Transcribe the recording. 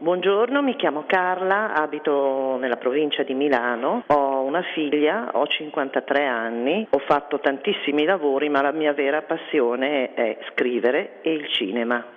Buongiorno, mi chiamo Carla, abito nella provincia di Milano, ho una figlia, ho 53 anni, ho fatto tantissimi lavori, ma la mia vera passione è scrivere e il cinema.